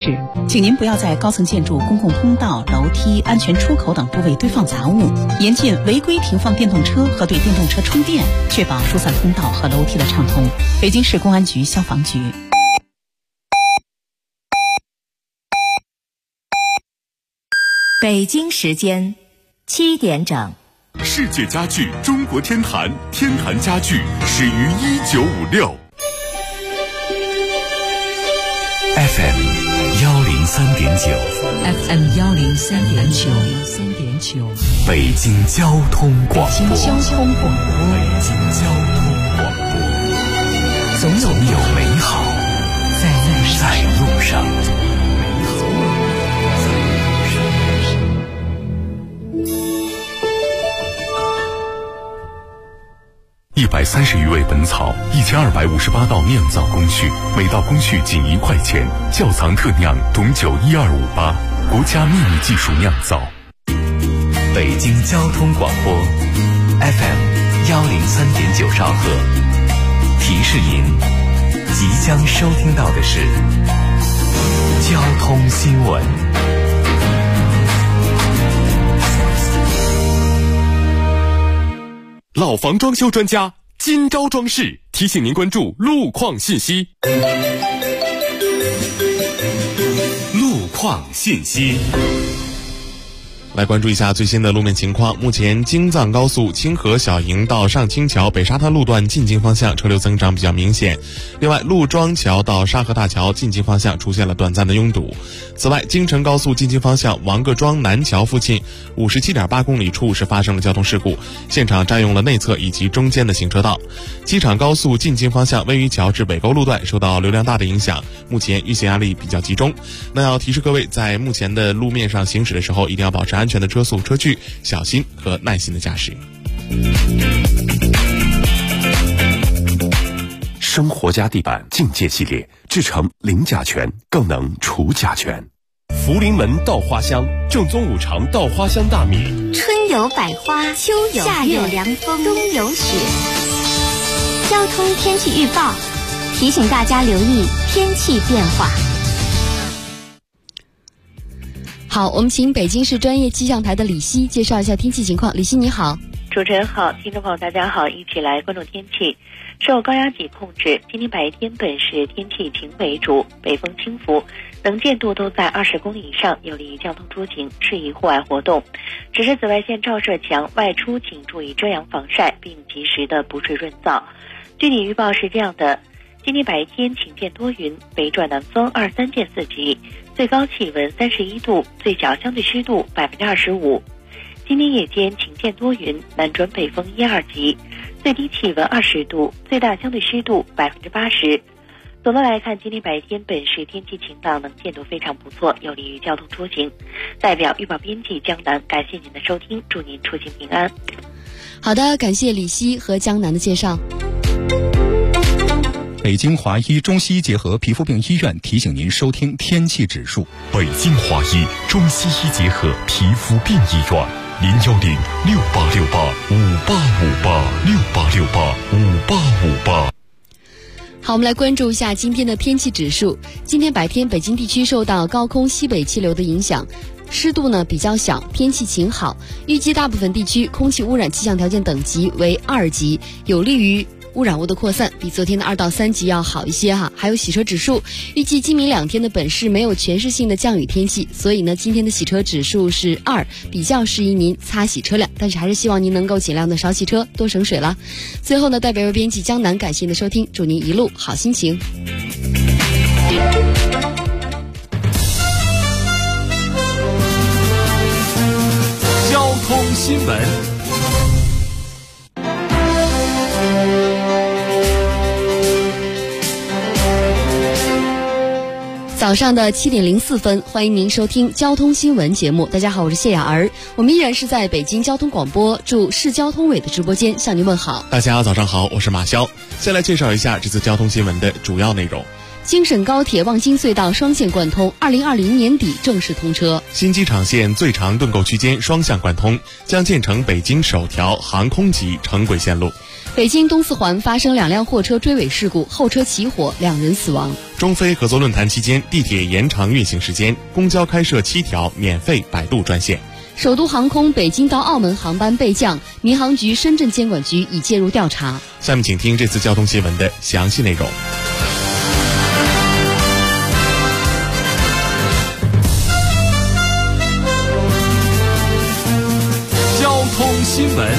示，请您不要在高层建筑、公共通道、楼梯、安全出口等部位堆放杂物，严禁违规停放电动车和对电动车充电，确保疏散通道和楼梯的畅通。北京市公安局消防局。 北京时间7点整。 世界家具中国天坛，天坛家具始于1956。FM 103.9 103.9 北京交通广播。总有美好在路上。130余味本草，1258道酿造工序，每道工序仅1块钱。窖藏特酿董酒12588，国家秘密技术酿造。北京交通广播 FM 103.9兆赫，提示您即将收听到的是交通新闻。老房装修专家金招装饰提醒您关注路况信息。路况信息。 来关注一下最新的路面情况。目前京藏高速清河小营到上清桥北沙滩路段进京方向车流增长比较明显，另外陆庄桥到沙河大桥进京方向出现了短暂的拥堵。此外，京承高速进京方向王各庄南桥附近 57.8 公里处是发生了交通事故，现场占用了内侧以及中间的行车道。机场高速进京方向位于桥至北沟路段受到流量大的影响，目前运行压力比较集中。那要提示各位，在目前的路面上行驶的时候，一定要保持安全的车速车距，小心和耐心的驾驶。 生活家地板境界系列制成零甲醛，更能除甲醛。福临门稻花香，正宗五常稻花香大米。 春有百花，秋有夏有凉风，冬有雪。交通天气预报提醒大家留意天气变化。 好，我们请北京市专业气象台的李希介绍一下天气情况。李希你好。 主持人好，听众朋友大家好，一起来关注天气。受高压脊控制，今天白天本市天气晴为主，北风轻拂，能见度都在20公里以上，有利于交通出行，适宜户外活动。只是紫外线照射强，外出请注意遮阳防晒，并及时的补水润燥。具体预报是这样的：今天白天晴见多云，北转南风23见4级，最高气温31度，最小相对湿度25%。今天夜间晴见多云，南转北风1、2级，最低气温20度，最大相对湿度80%。总的来看，今天白天本市天气晴朗，能见度非常不错，有利于交通出行。代表预报编辑江南，感谢您的收听，祝您出行平安。 好的，感谢李希和江南的介绍。 北京华医中西医结合皮肤病医院提醒您收听天气指数。 北京华医中西医结合皮肤病医院，0106868585858，68685858。 好，我们来关注一下今天的天气指数。今天白天，北京地区受到高空西北气流的影响，湿度呢比较小，天气晴好。预计大部分地区空气污染气象条件等级为2级，有利于污染物的扩散，比昨天的2到3级要好一些哈。还有洗车指数，预计今明2天的本市没有全市性的降雨天气，所以呢，今天的洗车指数是2，比较适宜您擦洗车辆，但是还是希望您能够尽量的少洗车，多省水了。最后呢，代表编辑江南感谢您的收听，祝您一路好心情。 交通新闻。 早上的7点04分，欢迎您收听交通新闻节目。大家好，我是谢雅儿，我们依然是在北京交通广播驻市交通委的直播间向您问好。 大家早上好，我是马潇。先来介绍一下这次交通新闻的主要内容。 京沈高铁望京隧道双线贯通，2020年底正式通车。 新机场线最长盾构区间双向贯通，将建成北京首条航空级城轨线路。 北京东四环发生2辆货车追尾事故，后车起火，2人死亡。 中非合作论坛期间，地铁延长运行时间，公交开设7条免费摆渡专线。 首都航空北京到澳门航班备降，民航局、深圳监管局已介入调查。 下面请听这次交通新闻的详细内容。 交通新闻。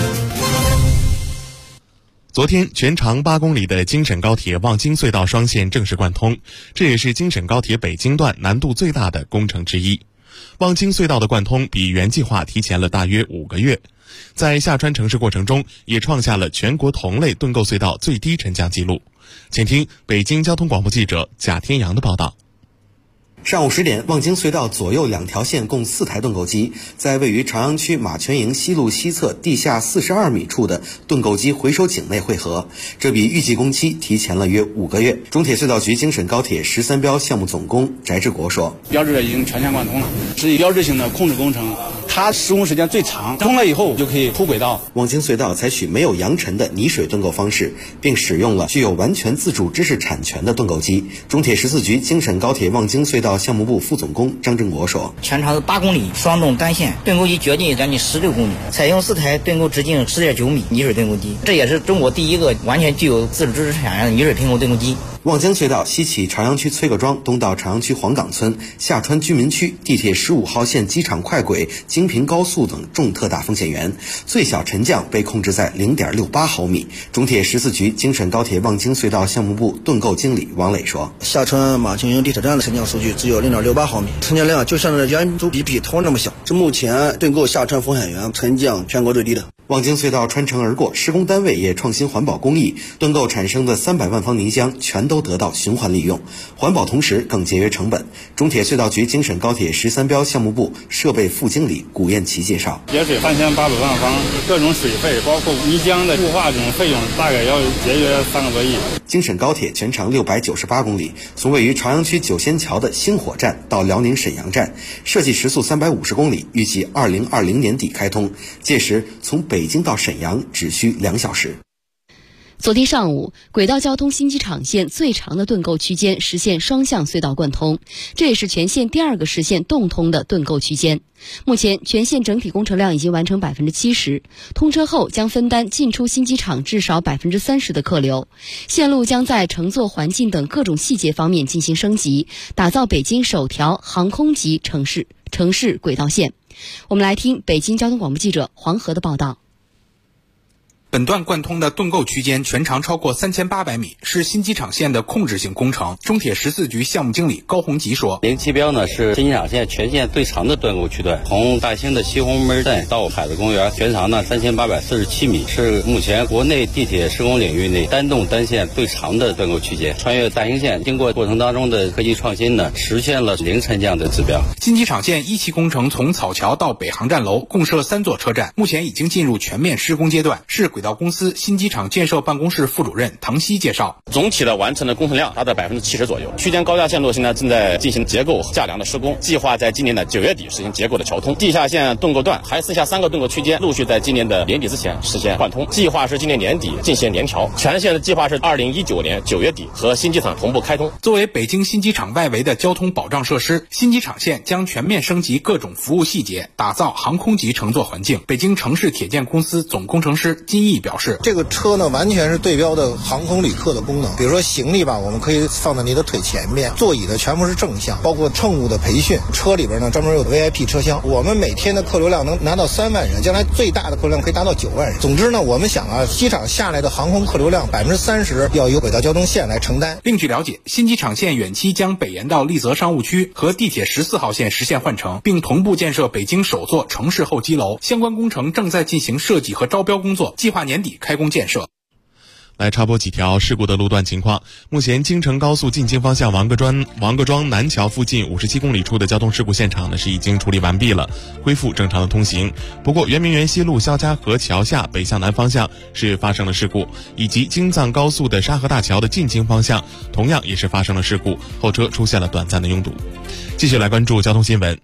昨天，全长8公里的京沈高铁望京隧道双线正式贯通，这也是京沈高铁北京段难度最大的工程之一。望京隧道的贯通比原计划提前了大约5个月，在下穿城市过程中，也创下了全国同类盾构隧道最低沉降记录。请听北京交通广播记者贾天阳的报道。 上午10点，望京隧道左右2条线共4台盾构机，在位于朝阳区马泉营西路西侧地下42米处的盾构机回收井内汇合，这比预计工期提前了约5个月。中铁隧道局京沈高铁13标项目总工翟志国说：“ 标志已经全线贯通了，是标志性的控制工程，它施工时间最长，通了以后就可以铺轨道。 望京隧道采取没有扬尘的泥水盾构方式，并使用了具有完全自主知识产权的盾构机。中铁14局京沈高铁望京隧道项目部副总工张振国说：“ 全长8公里，双洞单线，盾构机掘进将近16公里，采用4台盾构直径10.9米泥水盾构机，这也是中国第一个完全具有自主知识产权的泥水平衡盾构机。” 望京隧道西起朝阳区崔各庄，东到朝阳区黄岗村，下穿居民区，地铁15号线机场快轨、京平高速等重特大风险源，最小沉降被控制在0.68毫米。中铁14局京沈高铁望京隧道项目部盾构经理王磊说：“ 下穿马泉营地铁站的沉降数据只有0.68毫米，沉降量就像是圆珠笔头那么小，是目前盾构下穿风险源沉降全国最低的。” 望京隧道穿城而过，施工单位也创新环保工艺，盾构产生的300万方泥浆全都得到循环利用，环保同时更节约成本。中铁隧道局京沈高铁13标项目部设备副经理古彦奇介绍：“ 节水3800万方，各种水费包括泥浆的固化这种费用，大概要节约3个多亿。” 京沈高铁全长698公里，从位于朝阳区九仙桥的星火站到辽宁沈阳站，设计时速350公里，预计2020年底开通，届时从北京到沈阳只需2小时。 昨天上午，轨道交通新机场线最长的盾构区间实现双向隧道贯通，这也是全线第2个实现动通的盾构区间。目前全线整体工程量已经完成70%，通车后将分担进出新机场至少30%的客流。线路将在乘坐环境等各种细节方面进行升级，打造北京首条航空级城市轨道线。我们来听北京交通广播记者黄河的报道。 本段贯通的盾构区间全长超过3800米，是新机场线的控制性工程。中铁14局项目经理高洪吉说 ：“07标呢是新机场线全线最长的盾构区段，从大兴的西红门站到海子公园，全长呢3847米，是目前国内地铁施工领域内单洞单线最长的盾构区间。穿越大兴线，经过过程当中的科技创新呢，实现了0沉降的指标。” 新机场线1期工程从草桥到北航站楼共设3座车站，目前已经进入全面施工阶段。市轨道公司新机场建设办公室副主任唐希介绍， 总体的完成的工程量达到70%左右。区间高架线路现在正在进行结构架梁的施工，计划在今年的9月底实行结构的桥通。地下线盾构段还剩下3个盾构区间，陆续在今年的年底之前实现贯通，计划是今年年底进行联调。全线的计划是2019年9月底和新机场同步开通。 作为北京新机场外围的交通保障设施，新机场线将全面升级各种服务细节，打造航空级乘坐环境。北京城市铁建公司总工程师金毅表示， 这个车呢完全是对标的航空旅客的功能，比如说行李吧，我们可以放在你的腿前面，座椅的全部是正向，包括乘务的培训，车里边呢专门有 VIP 车厢，我们每天的客流量能拿到3万人，将来最大的客流量可以达到9万人。总之呢，我们想机场下来的航空客流量30%要由轨道交通线来承担。 另据了解，新机场线远期将北延到丽泽商务区和地铁14号线实现换乘，并同步建设北京首座城市候机楼，相关工程正在进行设计和招标工作，计划年底开工建设。 来插播几条事故的路段情况。目前京承高速进京方向王各庄南桥附近57公里处的交通事故现场呢是已经处理完毕了，恢复正常的通行。不过圆明园西路肖家河桥下北向南方向是发生了事故，以及京藏高速的沙河大桥的进京方向同样也是发生了事故，后车出现了短暂的拥堵。继续来关注交通新闻。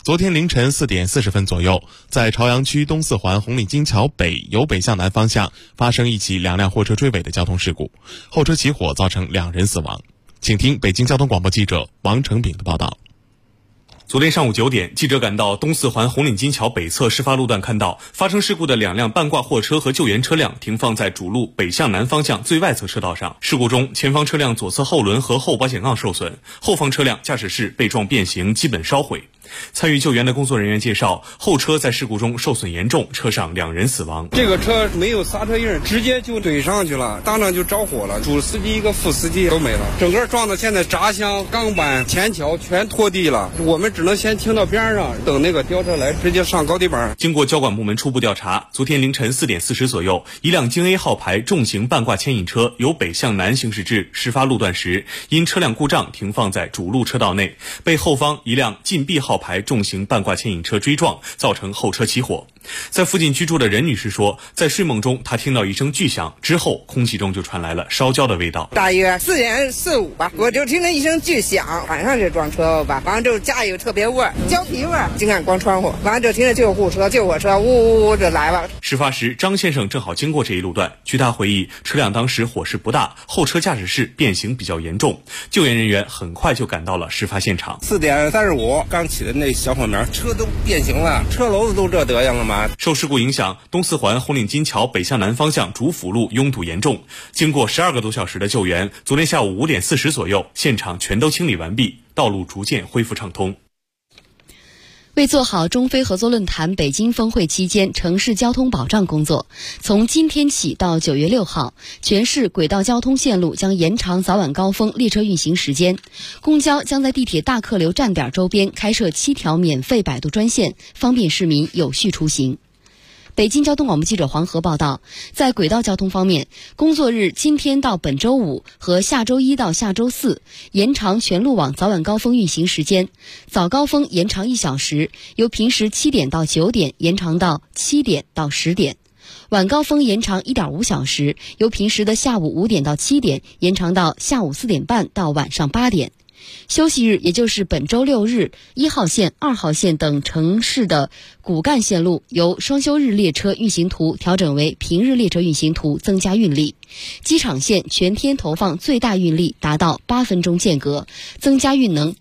昨天凌晨4点40分左右，在朝阳区东四环红领巾桥北由北向南方向发生一起2辆货车追尾的交通事故，后车起火造成2人死亡。请听北京交通广播记者王成炳的报道。 昨天上午9点，记者赶到东四环红领巾桥北侧事发路段，看到发生事故的2辆半挂货车和救援车辆停放在主路北向南方向最外侧车道上。事故中，前方车辆左侧后轮和后保险杠受损，后方车辆驾驶室被撞变形，基本烧毁。参与救援的工作人员介绍，后车在事故中受损严重，车上2人死亡。 这个车没有刹车印，直接就怼上去了，当场就着火了，主司机一个副司机都没了，整个撞的现在闸箱、钢板、前桥全拖地了，我们只能先停到边上，等那个吊车来直接上高地板。 经过交管部门初步调查，昨天凌晨4点40左右，一辆京 A 号牌重型半挂牵引车由北向南行驶至事发路段时，因车辆故障停放在主路车道内，被后方一辆晋 B 号牌重型半挂牵引车追撞，造成后车起火。在附近居住的任女士说，在睡梦中她听到一声巨响，之后空气中就传来了烧焦的味道。 大约4点45吧，我就听了一声巨响，晚上就撞车吧，完了之后家有特别味儿，胶皮味儿，竟敢关窗户，完了就听着救护车、救火车呜呜呜就来了。 事发时，张先生正好经过这一路段，据他回忆，车辆当时火势不大，后车驾驶室变形比较严重，救援人员很快就赶到了事发现场。 4点35刚起的那小火苗，车都变形了，车篓子都这德行了吗？ 受事故影响，东四环红领巾桥北向南方向主辅路拥堵严重。经过12个多小时的救援，昨天下午5点40左右，现场全都清理完毕，道路逐渐恢复畅通。 为做好中非合作论坛北京峰会期间城市交通保障工作，从今天起到9月6号，全市轨道交通线路将延长早晚高峰列车运行时间。公交将在地铁大客流站点周边开设7条免费摆渡专线，方便市民有序出行。北京交通广播记者黄河报道，在轨道交通方面，工作日今天到本周五和下周一到下周四延长全路网早晚高峰运行时间，早高峰延长1小时，由平时7点到9点延长到7点到10点；晚高峰延长1.5小时，由平时的下午5点到7点延长到下午4点半到晚上8点。休息日，也就是本周6日，1号线、2号线等城市的骨干线路由双休日列车运行图调整为平日列车运行图，增加运力。机场线全天投放最大运力达到8分钟间隔，增加运能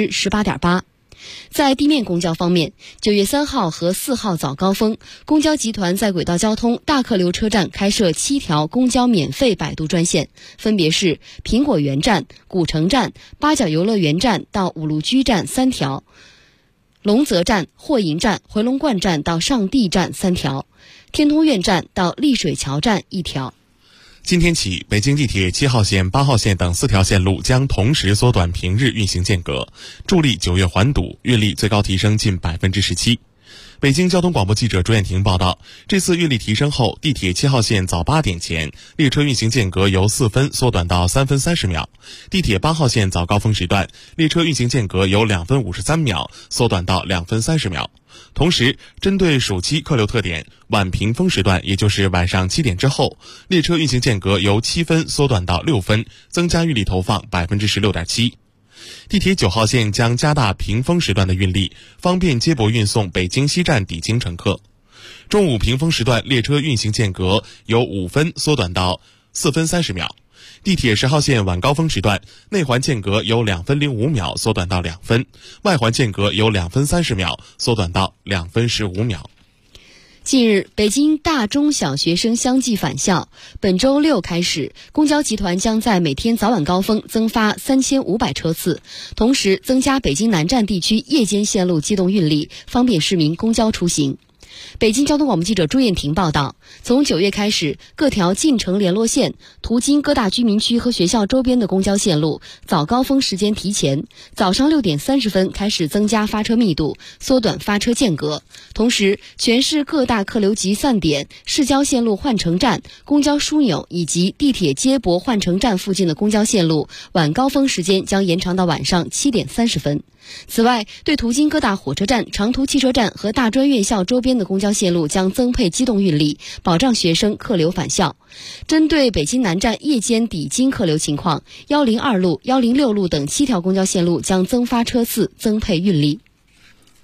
18.8%。在地面公交方面，9月3号和4号早高峰，公交集团在轨道交通大客流车站开设7条公交免费摆渡专线，分别是苹果园站、古城站、八角游乐园站到五路居站3条，龙泽站、霍营站、回龙观站到上地站3条，天通苑站到丽水桥站1条。 今天起，北京地铁7号线、8号线等4条线路将同时缩短平日运行间隔，助力9月缓堵，运力最高提升近17%。北京交通广播记者朱艳婷报道，这次运力提升后，地铁7号线早8点前列车运行间隔由4分缩短到3分30秒；地铁8号线早高峰时段列车运行间隔由2分53秒缩短到2分30秒。同时，针对暑期客流特点，晚平峰时段，也就是晚上7点之后，列车运行间隔由7分缩短到6分，增加运力投放16.7%。地铁9号线将加大平峰时段的运力，方便接驳运送北京西站抵京乘客。中午平峰时段列车运行间隔由5分缩短到4分30秒。地铁10号线晚高峰时段，内环间隔由2分05秒缩短到2分，外环间隔由2分30秒缩短到2分15秒。 近日，北京大中小学生相继返校。本周6开始，公交集团将在每天早晚高峰增发3500车次，同时增加北京南站地区夜间线路机动运力，方便市民公交出行。北京交通广播记者朱艳婷报道，从9月开始，各条进城联络线途经各大居民区和学校周边的公交线路早高峰时间提前，早上6点30分开始增加发车密度，缩短发车间隔。同时，全市各大客流集散点、市郊线路换乘站、公交枢纽以及地铁接驳换乘站附近的公交线路晚高峰时间将延长到晚上7点30分。此外，对途经各大火车站、长途汽车站和大专院校周边的公交线路将增配机动运力，保障学生客流返校。针对北京南站夜间抵京客流情况，102路、106路等7条公交线路将增发车次，增配运力。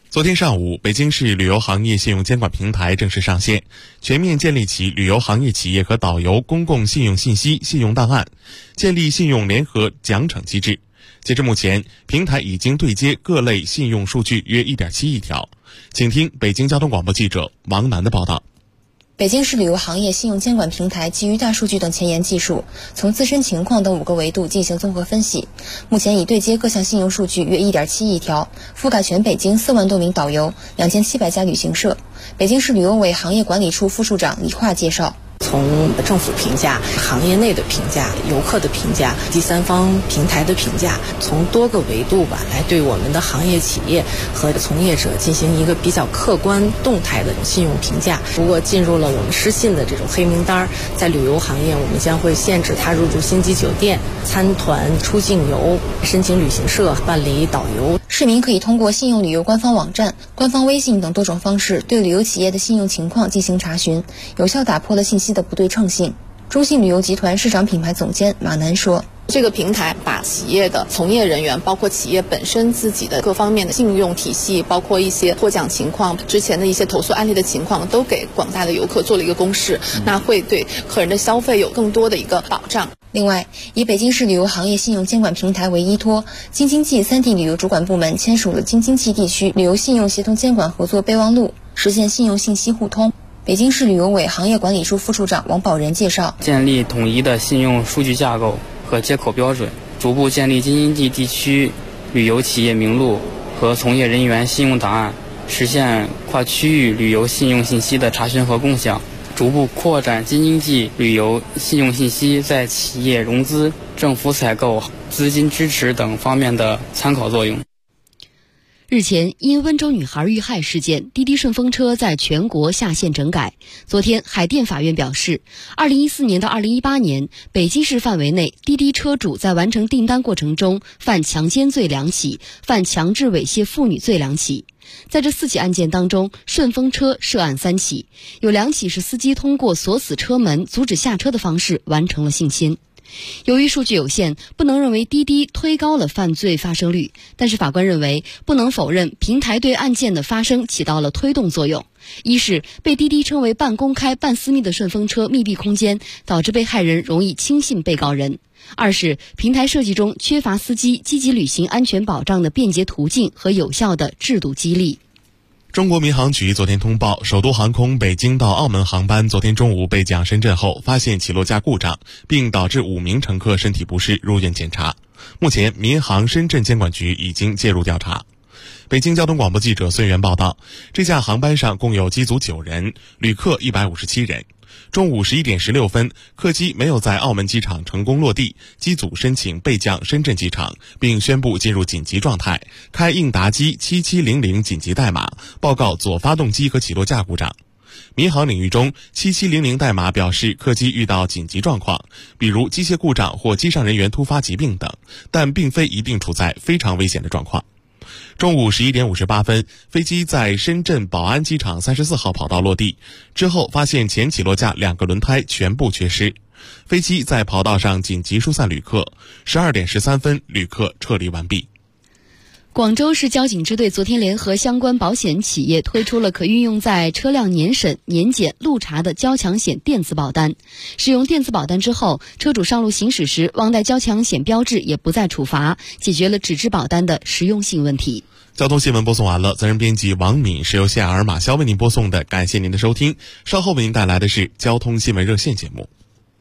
昨天上午，北京市旅游行业信用监管平台正式上线，全面建立起旅游行业企业和导游公共信用信息信用档案，建立信用联合奖惩机制。截至目前，平台已经对接各类信用数据约 1.7 亿条。请听北京交通广播记者王楠的报道。 北京市旅游行业信用监管平台基于大数据等前沿技术，从自身情况等5个维度进行综合分析，目前已对接各项信用数据约 1.7 亿条，覆盖全北京4万多名导游、2700家旅行社。北京市旅游委行业管理处副处长李化介绍， 从政府评价、行业内的评价、游客的评价、第三方平台的评价，从多个维度吧，来对我们的行业企业和从业者进行一个比较客观动态的信用评价。如果进入了我们失信的这种黑名单，在旅游行业我们将会限制他入住星级酒店、参团、出境游、申请旅行社、办理导游。 市民可以通过信用旅游官方网站、官方微信等多种方式对旅游企业的信用情况进行查询，有效打破了信息的不对称性。中信旅游集团市场品牌总监马楠说， 这个平台把企业的从业人员，包括企业本身自己的各方面的信用体系，包括一些获奖情况、之前的一些投诉案例的情况，都给广大的游客做了一个公示，那会对客人的消费有更多的一个保障。 另外，以北京市旅游行业信用监管平台为依托，京津冀3地旅游主管部门签署了京津冀地区旅游信用协同监管合作备忘录，实现信用信息互通。北京市旅游委行业管理处副处长王宝仁介绍， 建立统一的信用数据架构和接口标准，逐步建立京津冀地区旅游企业名录和从业人员信用档案，实现跨区域旅游信用信息的查询和共享，逐步扩展京津冀旅游信用信息在企业融资、政府采购、资金支持等方面的参考作用。 日前，因温州女孩遇害事件，滴滴顺风车在全国下线整改。昨天，海淀法院表示，2014年到2018年，北京市范围内滴滴车主在完成订单过程中犯强奸罪2起，犯强制猥亵妇女罪2起。在这4起案件当中，顺风车涉案3起，有2起是司机通过锁死车门、阻止下车的方式完成了性侵。由于数据有限，不能认为滴滴推高了犯罪发生率，但是法官认为不能否认平台对案件的发生起到了推动作用。一是被滴滴称为半公开半私密的顺风车密闭空间，导致被害人容易轻信被告人；二是平台设计中缺乏司机积极履行安全保障的便捷途径和有效的制度激励。 中国民航局昨天通报，首都航空北京到澳门航班昨天中午被降深圳后，发现起落架故障，并导致5名乘客身体不适入院检查。目前，民航深圳监管局已经介入调查。北京交通广播记者孙源报道，这架航班上共有机组9人，旅客157人。中午11点16分，客机没有在澳门机场成功落地，机组申请备降深圳机场，并宣布进入紧急状态，开应答机7700紧急代码，报告左发动机和起落架故障。民航领域中，7700代码表示客机遇到紧急状况，比如机械故障或机上人员突发疾病等，但并非一定处在非常危险的状况。中午11点58分，飞机在深圳宝安机场34号跑道落地，之后发现前起落架2个轮胎全部缺失，飞机在跑道上紧急疏散旅客。12点13分，旅客撤离完毕。 广州市交警支队昨天联合相关保险企业推出了可运用在车辆年审、年检、路查的交强险电子保单。使用电子保单之后，车主上路行驶时忘带交强险标志也不再处罚，解决了纸质保单的实用性问题。 交通新闻播送完了，责任编辑王敏是由谢尔马肖为您播送的，感谢您的收听。稍后为您带来的是交通新闻热线节目。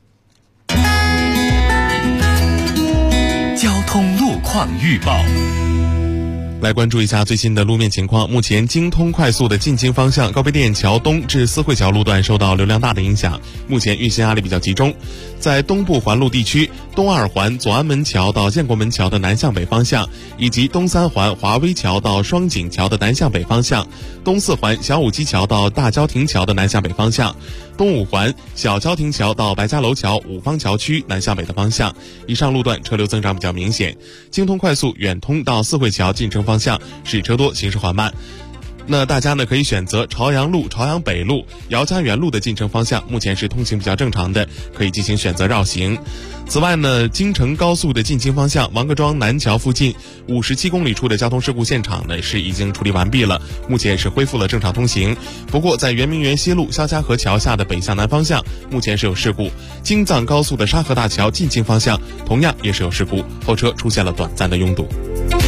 交通路况预报。 来关注一下最新的路面情况。目前京通快速的进京方向高碑店桥东至四惠桥路段受到流量大的影响，目前运行压力比较集中。在东部环路地区，东二环左安门桥到建国门桥的南向北方向，以及东三环华威桥到双井桥的南向北方向，东四环小武基桥到大郊亭桥的南向北方向，东五环小郊亭桥到白家楼桥五方桥区南向北的方向，以上路段车流增长比较明显。京通快速远通到四惠桥进城方向是车多，行驶缓慢。 那大家呢可以选择朝阳路、朝阳北路、姚家园路的进城方向，目前是通行比较正常的，可以进行选择绕行。此外呢，京承高速的进京方向王各庄南桥附近57公里处的交通事故现场呢是已经处理完毕了，目前是恢复了正常通行。不过在圆明园西路肖家河桥下的北向南方向目前是有事故，京藏高速的沙河大桥进京方向同样也是有事故，后车出现了短暂的拥堵。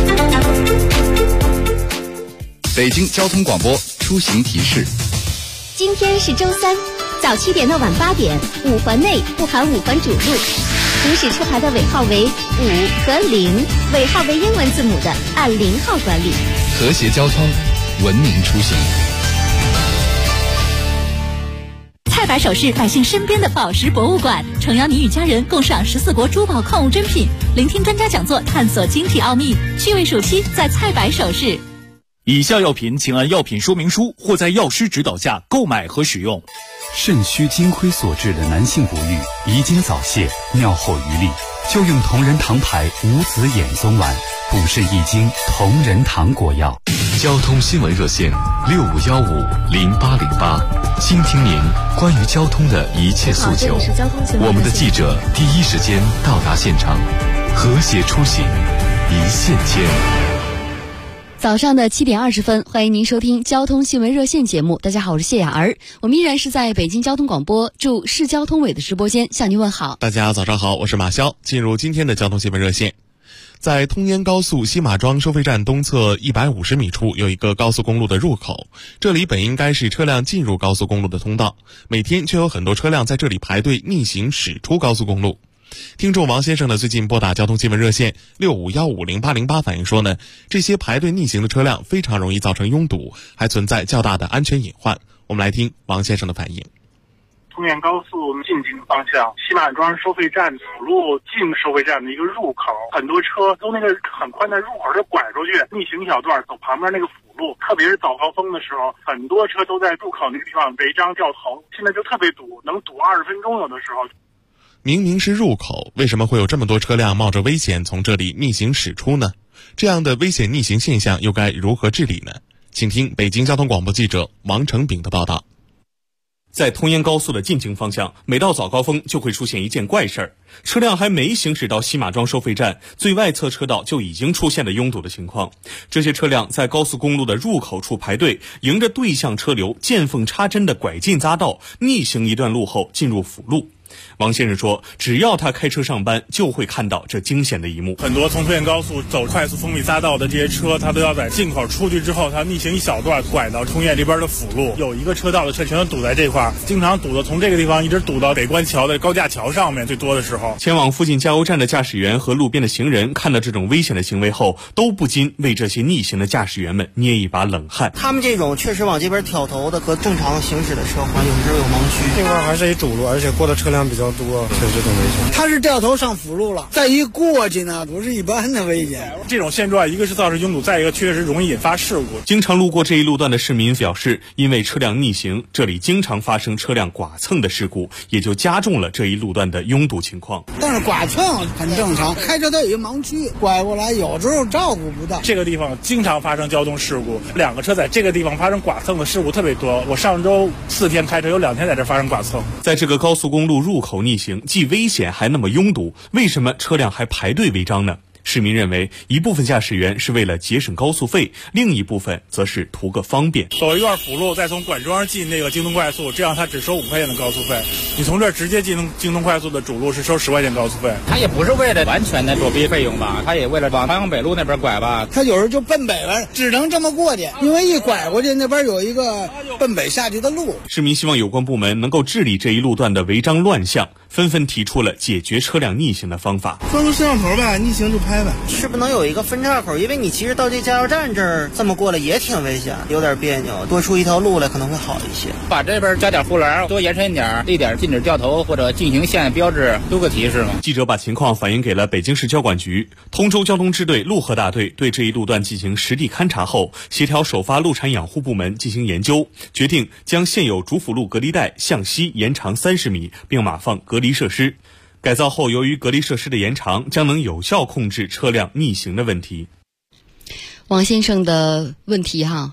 北京交通广播出行提示： 今天是周三，早7点到晚8点，5环内不含5环主路，行驶车牌的尾号为5和0，尾号为英文字母的按0号管理。 和谐交通，文明出行。 蔡百首饰摆进身边的宝石博物馆，诚邀你与家人共赏14国珠宝矿物珍品，聆听专家讲座，探索晶体奥秘。趣味暑期在蔡百首饰。 以下药品请按药品说明书或在药师指导下购买和使用。 肾虚金亏所致的男性不育、遗精早泄、尿后余力，就用同仁堂牌无籽眼松丸，补肾益精，同仁堂果药。 交通新闻热线65150808，倾听您关于交通的一切诉求。我们的记者第一时间到达现场，和谐出行，一线牵。 早上的7点20分，欢迎您收听交通新闻热线节目。大家好，我是谢雅儿，我们依然是在北京交通广播驻市交通委的直播间向您问好。 大家早上好，我是马潇。进入今天的交通新闻热线。在通烟高速西马庄收费站东侧150米处有一个高速公路的入口，这里本应该是车辆进入高速公路的通道，每天却有很多车辆在这里排队逆行驶出高速公路。听众王先生呢最近拨打交通新闻热线65150808反映说呢，这些排队逆行的车辆非常容易造成拥堵，还存在较大的安全隐患。我们来听王先生的反应。 通燕高速进京方向西马庄收费站辅路进收费站的一个入口，很多车都那个很宽的入口就拐出去，逆行一小段走旁边那个辅路，特别是早高峰的时候，很多车都在入口那个地方违章掉头，现在就特别堵，能堵20分钟有的时候。 明明是入口，为什么会有这么多车辆冒着危险从这里逆行驶出呢？这样的危险逆行现象又该如何治理呢？请听北京交通广播记者王成炳的报道。 在通燕高速的进京方向，每到早高峰就会出现一件怪事儿，车辆还没行驶到西马庄收费站，最外侧车道就已经出现了拥堵的情况。这些车辆在高速公路的入口处排队，迎着对向车流见缝插针的拐进匝道，逆行一段路后进入辅路。王先生说，只要他开车上班，就会看到这惊险的一幕。 很多从通燕高速走快速封闭匝道的这些车，他都要在进口出去之后，他逆行一小段，拐到通燕这边的辅路。有一个车道的车全都堵在这块，经常堵的从这个地方一直堵到北关桥的高架桥上面，最多的时候。 前往附近加油站的驾驶员和路边的行人看到这种危险的行为后，都不禁为这些逆行的驾驶员们捏一把冷汗。 他们这种确实往这边挑头的和正常行驶的车况有时候有盲区。 这块还是一主路，而且过的车辆比较多，确实挺危险。 他是掉头上辅路了，再一过去呢，不是一般的危险。 这种现状，一个是造成拥堵，再一个确实容易引发事故。 经常路过这一路段的市民表示，因为车辆逆行，这里经常发生车辆剐蹭的事故，也就加重了这一路段的拥堵情况。 但是剐蹭很正常，开车它有一个盲区，拐过来有时候照顾不到。 这个地方经常发生交通事故，两个车在这个地方发生剐蹭的事故特别多。我上周4天开车，有2天在这发生剐蹭。 在这个高速公路入口逆行，既危险还那么拥堵，为什么车辆还排队违章呢？市民认为，一部分驾驶员是为了节省高速费，另一部分则是图个方便。 走一段辅路，再从管庄进那个京东快速，这样他只收5块钱的高速费。你从这儿直接进京东快速的主路是收10块钱高速费。 他也不是为了完全的作弊费用吧，他也为了往朝阳北路那边拐吧。 他有时候就奔北了，只能这么过去，因为一拐过去那边有一个奔北下去的路。 市民希望有关部门能够治理这一路段的违章乱象，纷纷提出了解决车辆逆行的方法。 装个摄像头吧，逆行就拍吧。 是不能有一个分岔口，因为你其实到这加油站这儿这么过来也挺危险，有点别扭，多出一条路来可能会好一些。 把这边加点护栏，多延伸点，立点禁止掉头或者进行线标志，多个提示嘛。 记者把情况反映给了北京市交管局，通州交通支队陆河大队对这一路段进行实地勘查后，协调首发路产养护部门进行研究，决定将现有主辅路隔离带向西延长30米，并码放隔离设施。改造后，由于隔离设施的延长，将能有效控制车辆逆行的问题。 王先生的问题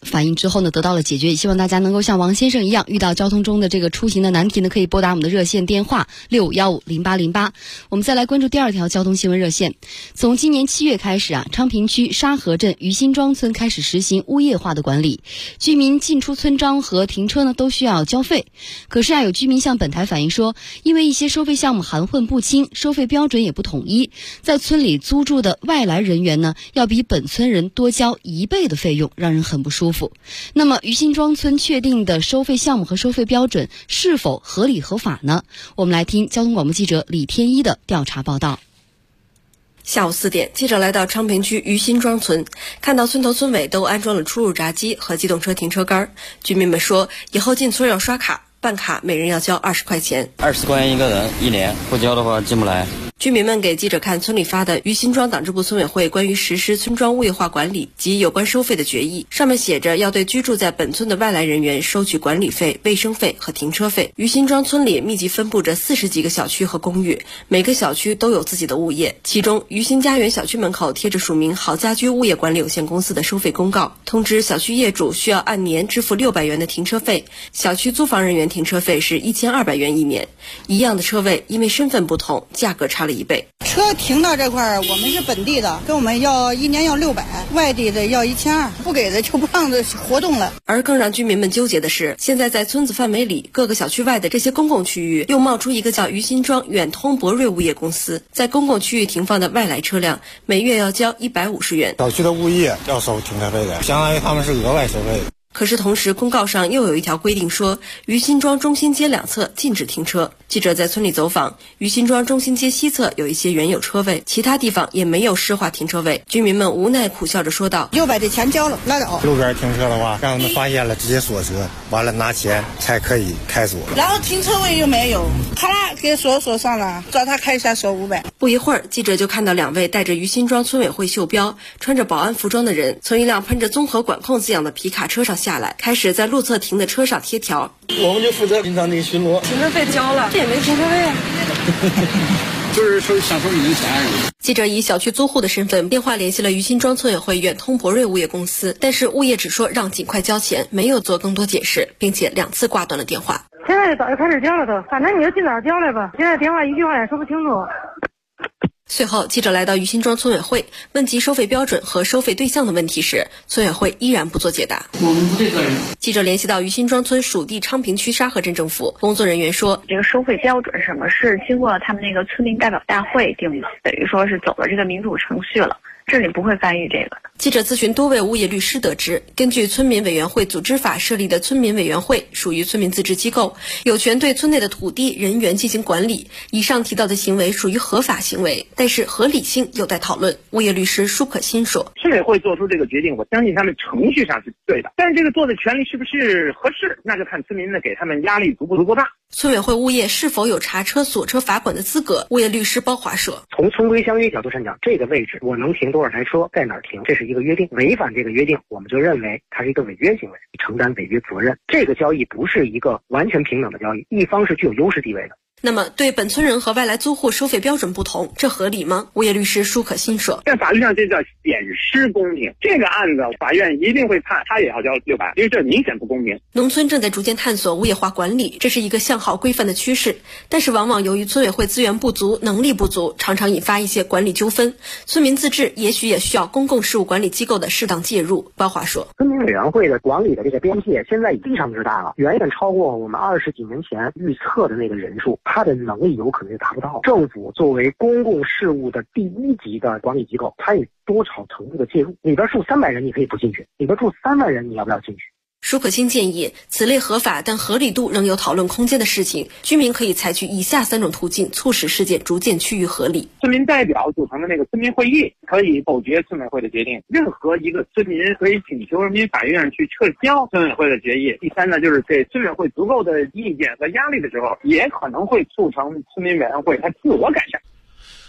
反映之后呢，得到了解决。希望大家能够像王先生一样，遇到交通中的这个出行的难题呢，可以拨打我们的热线电话65150808。我们再来关注第二条交通新闻热线。从今年7月开始啊，昌平区沙河镇于辛庄村开始实行物业化的管理，居民进出村庄和停车呢都需要交费。可是啊，有居民向本台反映说，因为一些收费项目含混不清，收费标准也不统一，在村里租住的外来人员呢，要比本村人多交1倍的费用，让人很不舒服。那么于辛庄村确定的收费项目和收费标准是否合理合法呢？我们来听交通广播记者李天一的调查报道。 下午4点，记者来到昌平区于辛庄村，看到村头村尾都安装了出入闸机和机动车停车杆。居民们说，以后进村要刷卡，办卡每人要交20块钱 ，20块钱一个人1年，不交的话进不来。 居民们给记者看村里发的于辛庄党支部村委会关于实施村庄物业化管理及有关收费的决议，上面写着要对居住在本村的外来人员收取管理费、卫生费和停车费。于辛庄村里密集分布着40几个小区和公寓，每个小区都有自己的物业，其中于辛家园小区门口贴着署名好家居物业管理有限公司的收费公告，通知小区业主需要按年支付600元的停车费，小区租房人员停车费是1200元1年，一样的车位因为身份不同，价格差了1倍。 车停到这块儿，我们是本地的，跟我们要1年要600，外地的要1200，不给的就不让这活动了。 而更让居民们纠结的是，现在在村子范围里各个小区外的这些公共区域，又冒出一个叫于辛庄远通博瑞物业公司，在公共区域停放的外来车辆，每月要交150元。 小区的物业要收停车费的，相当于他们是额外收费的。 可是同时公告上又有一条规定说，于辛庄中心街两侧禁止停车。记者在村里走访，于辛庄中心街西侧有一些原有车位，其他地方也没有施划停车位。居民们无奈苦笑着说道 ：600的钱交了，拉倒。 路边停车的话，让他们发现了直接锁车，完了拿钱才可以开锁。 然后停车位又没有，咔啦给锁上了，找他开一下锁500。 不一会儿，记者就看到2位带着于辛庄村委会袖标、穿着保安服装的人，从一辆喷着综合管控字样的皮卡车上下来，开始在路侧停的车上贴条。 我们就负责平常那个巡逻， 停车费交了，这也没停车位啊。 就是想收你的钱而已。 记者以小区租户的身份电话联系了于辛庄村委会远通博瑞物业公司，但是物业只说让尽快交钱，没有做更多解释，并且2次挂断了电话。 现在早就开始交了都，反正你就尽早交来吧。现在电话一句话也说不清楚。 随后，记者来到于辛庄村委会，问及收费标准和收费对象的问题时，村委会依然不做解答。 我们不对责任。 记者联系到于辛庄村属地昌平区沙河镇政府工作人员说， 这个收费标准什么是经过他们那个村民代表大会定的，等于说是走了这个民主程序了。这里不会干预这个的。 记者咨询多位物业律师得知，根据村民委员会组织法设立的村民委员会属于村民自治机构，有权对村内的土地人员进行管理。以上提到的行为属于合法行为，但是合理性有待讨论。物业律师舒可欣说， 村委会做出这个决定，我相信他们程序上是对的，但是这个做的权利是不是合适，那就看村民们给他们压力足不足够大。 村委会物业是否有查车锁车罚款的资格？物业律师包华说， 从村规相约角度上讲，这个位置我能停多少台车，在哪儿停，这是一个约定，违反这个约定，我们就认为它是一个违约行为，承担违约责任。这个交易不是一个完全平等的交易，一方是具有优势地位的。 那么对本村人和外来租户收费标准不同，这合理吗？物业律师舒可欣说， 在法律上这叫显失公平，这个案子法院一定会判他也要交600，因为这明显不公平。 农村正在逐渐探索物业化管理，这是一个向好规范的趋势，但是往往由于村委会资源不足、能力不足，常常引发一些管理纠纷。村民自治也许也需要公共事务管理机构的适当介入。包华说， 村民委员会的管理的这个边界现在已非常之大了，远远超过我们20几年前预测的那个人数，它的能力有可能也达不到。政府作为公共事务的第一级的管理机构，它有多少程度的介入？里边住300人你可以不进去，里边住3万人你要不要进去？ 舒可欣建议，此类合法但合理度仍有讨论空间的事情，居民可以采取以下3种途径，促使事件逐渐趋于合理。 村民代表组成的那个村民会议可以否决村委会的决定，任何一个村民可以请求人民法院去撤销村委会的决议。第3呢，就是给村委会足够的意见和压力的时候，也可能会促成村民委员会它自我改善。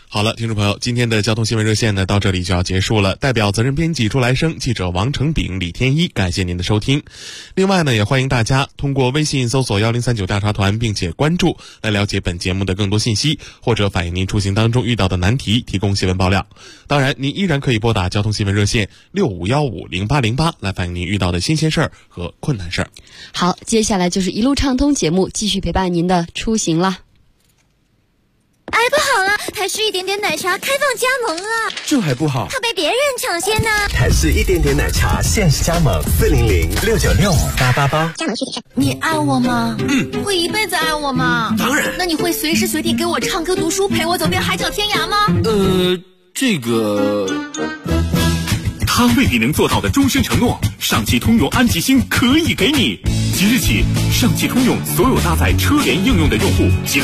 好了，听众朋友，今天的交通新闻热线呢，到这里就要结束了。代表责任编辑朱来生、记者王成炳、李天一，感谢您的收听。另外呢，也欢迎大家通过微信搜索1039调查团，并且关注，来了解本节目的更多信息，或者反映您出行当中遇到的难题，提供新闻爆料。当然，您依然可以拨打交通新闻热线65150808来反映您遇到的新鲜事儿和困难事儿。 好，接下来就是一路畅通节目，继续陪伴您的出行了。 哎，不好了，台式一点点奶茶开放加盟了， 这还不好， 怕被别人抢先呢。 台式一点点奶茶限时加盟40069658888， 加盟具体上。你爱我吗？会一辈子爱我吗？ 当然。 那你会随时随地给我唱歌读书，陪我走遍海角天涯吗？ 这个。 他未必能做到的终身承诺，上汽通用安吉星可以给你。即日起，上汽通用所有搭载车联应用的用户即可